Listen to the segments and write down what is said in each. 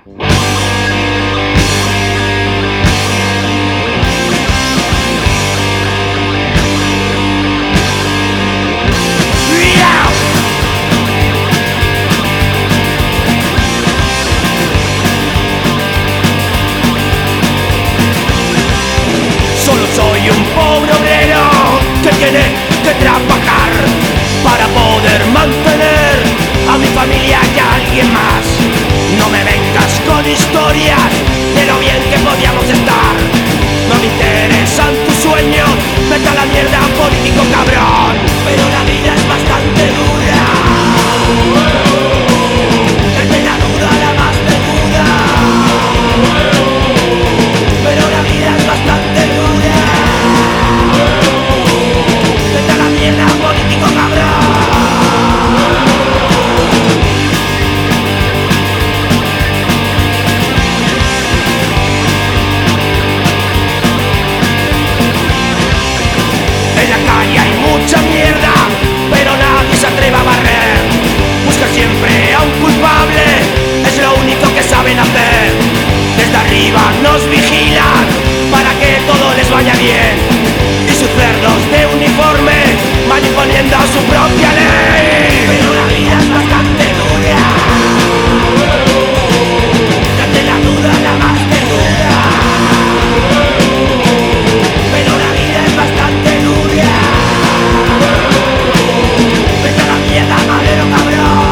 Solo soy un pobre obrero que tiene que trabajar para poder mantener a mi familia y a alguien más. No me vengas con historias de lo bien que podíamos estar. No me interesan tus sueños, vete a la mierda, político cabrón. Pero la vida es bastante dura. Desde la duda a la más menuda. Pero la vida es bastante dura. Vete a la mierda, político cabrón. En la calle hay mucha mierda, pero nadie se atreve a barrer. Busca siempre a un culpable, es lo único que saben hacer. Desde arriba nos vigilan para que todo les vaya bien. Y sus cerdos de uniforme van imponiendo su propia ley. Pero la vida es bastante dura. Desde la duda a la más menuda. Pero la vida es bastante dura. Vete a la mierda, madero cabrón.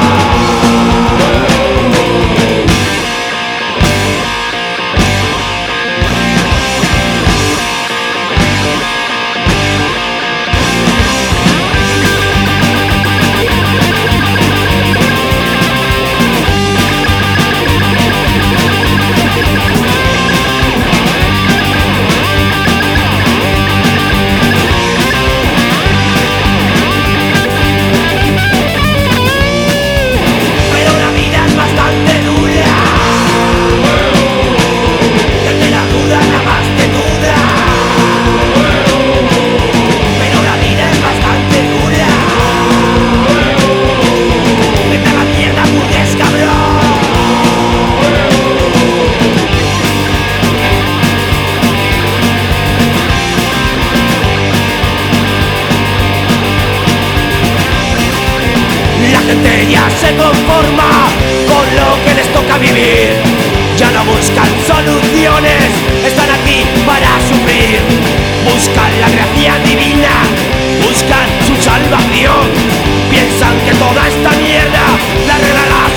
Pero la vida es bastante dura. Desde la duda a la más menuda. Pero la vida es bastante dura. Vete a la mierda, burgués cabrón. La gente ya se conforma con lo que les toca vivir. Ya no buscan soluciones, están aquí para sufrir. Buscan la gracia divina, buscan su salvación. Piensan que toda esta mierda la arreglará